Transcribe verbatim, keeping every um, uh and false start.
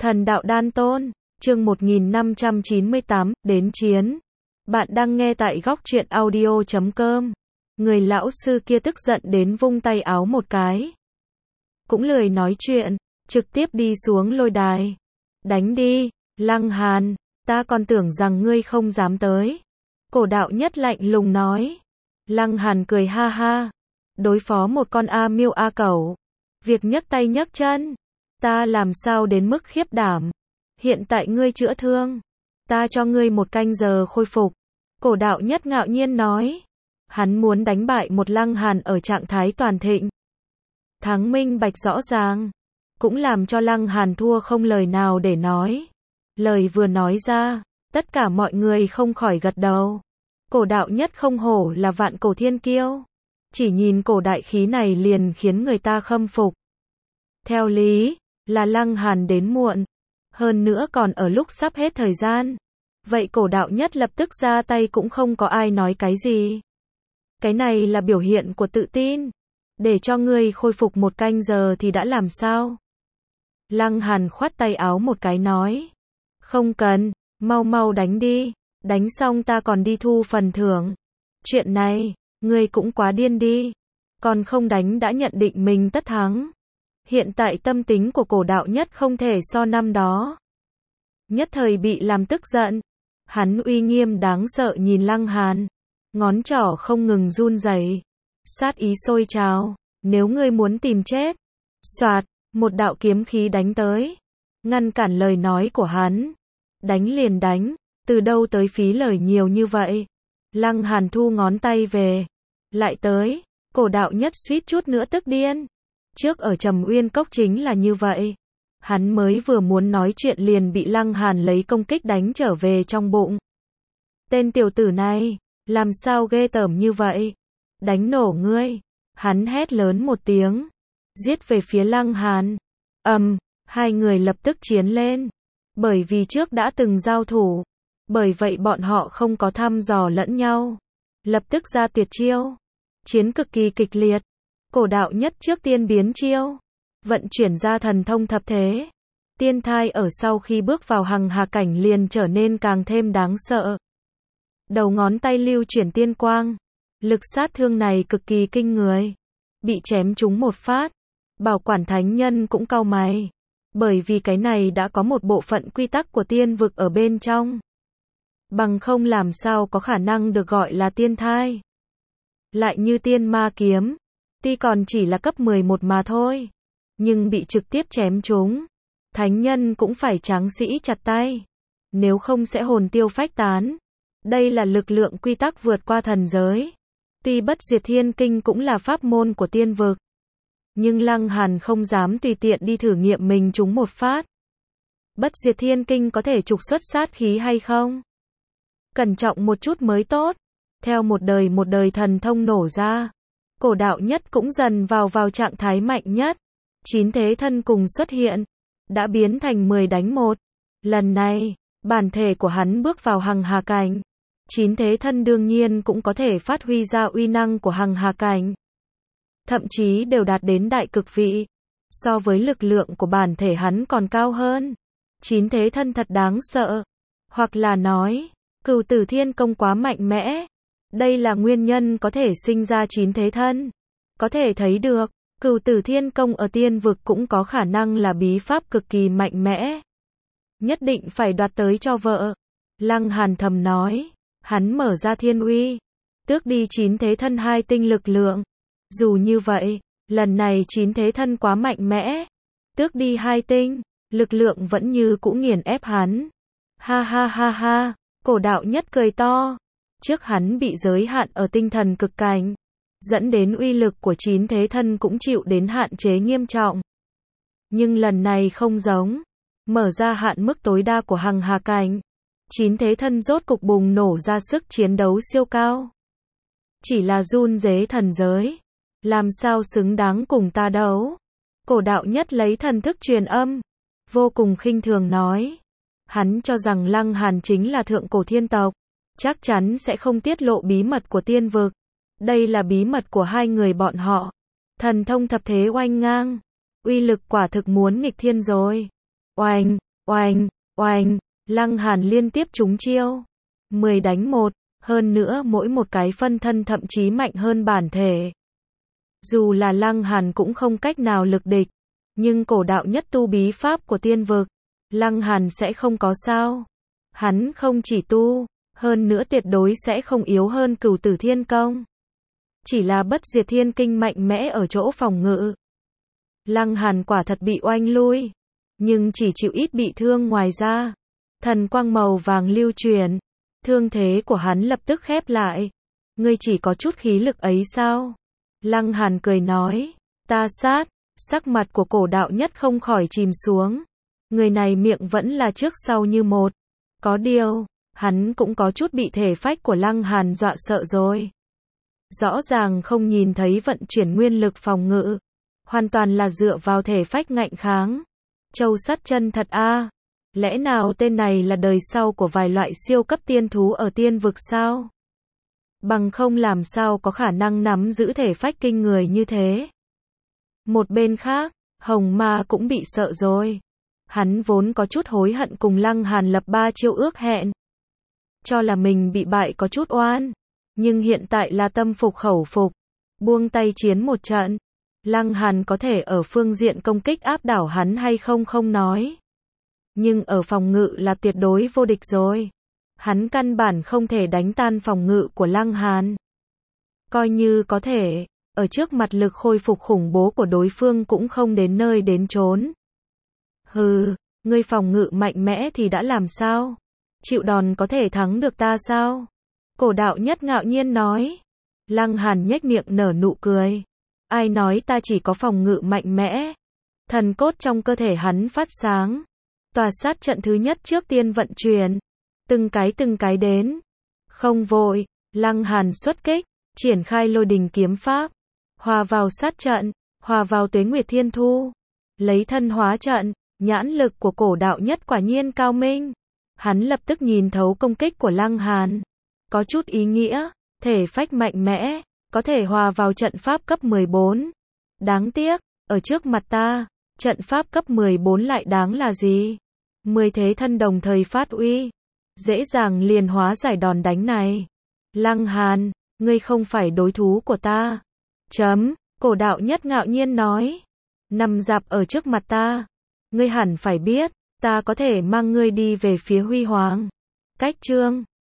Thần đạo đan tôn, chương một nghìn năm trăm chín mươi tám, đến chiến. Bạn đang nghe tại góc truyện audio chấm com. Người lão sư kia tức giận đến vung tay áo một cái. Cũng lười nói chuyện, trực tiếp đi xuống lôi đài. Đánh đi, Lăng Hàn, ta còn tưởng rằng ngươi không dám tới. Cổ đạo nhất lạnh lùng nói. Lăng Hàn cười ha ha. Đối phó một con A miêu A cẩu. Việc nhấc tay nhấc chân. Ta làm sao đến mức khiếp đảm. Hiện tại ngươi chữa thương. Ta cho ngươi một canh giờ khôi phục. Cổ đạo nhất ngạo nhiên nói. Hắn muốn đánh bại một Lăng Hàn ở trạng thái toàn thịnh. Thắng minh bạch rõ ràng. Cũng làm cho Lăng Hàn thua không lời nào để nói. Lời vừa nói ra, tất cả mọi người không khỏi gật đầu. Cổ đạo nhất không hổ là vạn cổ thiên kiêu. Chỉ nhìn cổ đại khí này liền khiến người ta khâm phục. Theo lý, là Lăng Hàn đến muộn. Hơn nữa còn ở lúc sắp hết thời gian. Vậy cổ đạo nhất lập tức ra tay cũng không có ai nói cái gì. Cái này là biểu hiện của tự tin. Để cho ngươi khôi phục một canh giờ thì đã làm sao? Lăng Hàn khoát tay áo một cái nói. Không cần, mau mau đánh đi. Đánh xong ta còn đi thu phần thưởng. Chuyện này, ngươi cũng quá điên đi. Còn không đánh đã nhận định mình tất thắng. Hiện tại tâm tính của cổ đạo nhất không thể so năm đó. Nhất thời bị làm tức giận. Hắn uy nghiêm đáng sợ nhìn Lăng Hàn. Ngón trỏ không ngừng run rẩy. Sát ý sôi trào. Nếu ngươi muốn tìm chết. Soạt, một đạo kiếm khí đánh tới. Ngăn cản lời nói của hắn. Đánh liền đánh. Từ đâu tới phí lời nhiều như vậy. Lăng Hàn thu ngón tay về. Lại tới. Cổ đạo nhất suýt chút nữa tức điên. Trước ở Trầm Uyên Cốc chính là như vậy. Hắn mới vừa muốn nói chuyện liền bị Lăng Hàn lấy công kích đánh trở về trong bụng. Tên tiểu tử này, làm sao ghê tởm như vậy? Đánh nổ ngươi. Hắn hét lớn một tiếng. Giết về phía Lăng Hàn. Ầm, um, hai người lập tức chiến lên. Bởi vì trước đã từng giao thủ. Bởi vậy bọn họ không có thăm dò lẫn nhau. Lập tức ra tuyệt chiêu. Chiến cực kỳ kịch liệt. Cổ đạo nhất trước tiên biến chiêu. Vận chuyển ra thần thông thập thế. Tiên thai ở sau khi bước vào hằng hà cảnh liền trở nên càng thêm đáng sợ. Đầu ngón tay lưu chuyển tiên quang. Lực sát thương này cực kỳ kinh người. Bị chém trúng một phát. Bảo quản thánh nhân cũng cau mày. Bởi vì cái này đã có một bộ phận quy tắc của tiên vực ở bên trong. Bằng không làm sao có khả năng được gọi là tiên thai. Lại như tiên ma kiếm. Tuy còn chỉ là cấp mười một mà thôi. Nhưng bị trực tiếp chém trúng. Thánh nhân cũng phải tráng sĩ chặt tay. Nếu không sẽ hồn tiêu phách tán. Đây là lực lượng quy tắc vượt qua thần giới. Tuy bất diệt thiên kinh cũng là pháp môn của tiên vực. Nhưng Lăng Hàn không dám tùy tiện đi thử nghiệm mình trúng một phát. Bất diệt thiên kinh có thể trục xuất sát khí hay không? Cẩn trọng một chút mới tốt. Theo một đời một đời thần thông nổ ra. Cổ đạo nhất cũng dần vào vào trạng thái mạnh nhất. Chín thế thân cùng xuất hiện. Đã biến thành mười đánh một. Lần này, bản thể của hắn bước vào hằng hà cảnh. Chín thế thân đương nhiên cũng có thể phát huy ra uy năng của hằng hà cảnh. Thậm chí đều đạt đến đại cực vị. So với lực lượng của bản thể hắn còn cao hơn. Chín thế thân thật đáng sợ. Hoặc là nói, Cửu Tử Thiên Công quá mạnh mẽ. Đây là nguyên nhân có thể sinh ra chín thế thân. Có thể thấy được, Cửu Tử Thiên Công ở tiên vực cũng có khả năng là bí pháp cực kỳ mạnh mẽ. Nhất định phải đoạt tới cho vợ. Lăng Hàn thầm nói, hắn mở ra thiên uy. Tước đi chín thế thân hai tinh lực lượng. Dù như vậy, lần này chín thế thân quá mạnh mẽ. Tước đi hai tinh, lực lượng vẫn như cũ nghiền ép hắn. Ha ha ha ha, cổ đạo nhất cười to. Trước hắn bị giới hạn ở tinh thần cực cảnh. Dẫn đến uy lực của chín thế thân cũng chịu đến hạn chế nghiêm trọng. Nhưng lần này không giống. Mở ra hạn mức tối đa của hằng hà cảnh. Chín thế thân rốt cục bùng nổ ra sức chiến đấu siêu cao. Chỉ là run rế thần giới. Làm sao xứng đáng cùng ta đấu. Cổ đạo nhất lấy thần thức truyền âm. Vô cùng khinh thường nói. Hắn cho rằng Lăng Hàn chính là thượng cổ thiên tộc. Chắc chắn sẽ không tiết lộ bí mật của tiên vực. Đây là bí mật của hai người bọn họ. Thần thông thập thế oanh ngang. Uy lực quả thực muốn nghịch thiên rồi. Oanh, Oanh, oanh, Lăng Hàn liên tiếp trúng chiêu. mười đánh một, hơn nữa mỗi một cái phân thân thậm chí mạnh hơn bản thể. Dù là Lăng Hàn cũng không cách nào lực địch, nhưng cổ đạo nhất tu bí pháp của tiên vực, Lăng Hàn sẽ không có sao. Hắn không chỉ tu, hơn nữa tuyệt đối sẽ không yếu hơn Cửu Tử Thiên Công. Chỉ là Bất Diệt Thiên Kinh mạnh mẽ ở chỗ phòng ngự. Lăng Hàn quả thật bị oanh lui, nhưng chỉ chịu ít bị thương, ngoài ra, thần quang màu vàng lưu truyền, thương thế của hắn lập tức khép lại. Ngươi chỉ có chút khí lực ấy sao? Lăng Hàn cười nói, ta sát, sắc mặt của cổ đạo nhất không khỏi chìm xuống. Người này miệng vẫn là trước sau như một. Có điều, hắn cũng có chút bị thể phách của Lăng Hàn dọa sợ rồi. Rõ ràng không nhìn thấy vận chuyển nguyên lực phòng ngự, hoàn toàn là dựa vào thể phách ngạnh kháng. Châu sắt chân thật a. Lẽ nào tên này là đời sau của vài loại siêu cấp tiên thú ở tiên vực sao? Bằng không làm sao có khả năng nắm giữ thể phách kinh người như thế. Một bên khác, Hồng Ma cũng bị sợ rồi. Hắn vốn có chút hối hận cùng Lăng Hàn lập ba chiêu ước hẹn. Cho là mình bị bại có chút oan. Nhưng hiện tại là tâm phục khẩu phục. Buông tay chiến một trận. Lăng Hàn có thể ở phương diện công kích áp đảo hắn hay không không nói. Nhưng ở phòng ngự là tuyệt đối vô địch rồi. Hắn căn bản không thể đánh tan phòng ngự của Lăng Hàn. Coi như có thể, ở trước mặt lực khôi phục khủng bố của đối phương cũng không đến nơi đến chốn. Hừ, ngươi phòng ngự mạnh mẽ thì đã làm sao? Chịu đòn có thể thắng được ta sao? Cổ đạo nhất ngạo nhiên nói. Lăng Hàn nhếch miệng nở nụ cười. Ai nói ta chỉ có phòng ngự mạnh mẽ? Thần cốt trong cơ thể hắn phát sáng. Tòa sát trận thứ nhất trước tiên vận chuyển. Từng cái từng cái đến. Không vội, Lăng Hàn xuất kích, triển khai lôi đình kiếm pháp. Hòa vào sát trận, hòa vào tuế nguyệt thiên thu. Lấy thân hóa trận, nhãn lực của cổ đạo nhất quả nhiên cao minh. Hắn lập tức nhìn thấu công kích của Lăng Hàn. Có chút ý nghĩa, thể phách mạnh mẽ, có thể hòa vào trận pháp cấp mười bốn. Đáng tiếc, ở trước mặt ta, trận pháp cấp mười bốn lại đáng là gì? Mười thế thân đồng thời phát uy, dễ dàng liền hóa giải đòn đánh này. Lăng Hàn, ngươi không phải đối thủ của ta. Chấm, cổ đạo nhất ngạo nhiên nói. Nằm dạp ở trước mặt ta. Ngươi hẳn phải biết, ta có thể mang ngươi đi về phía huy hoàng. Cách chương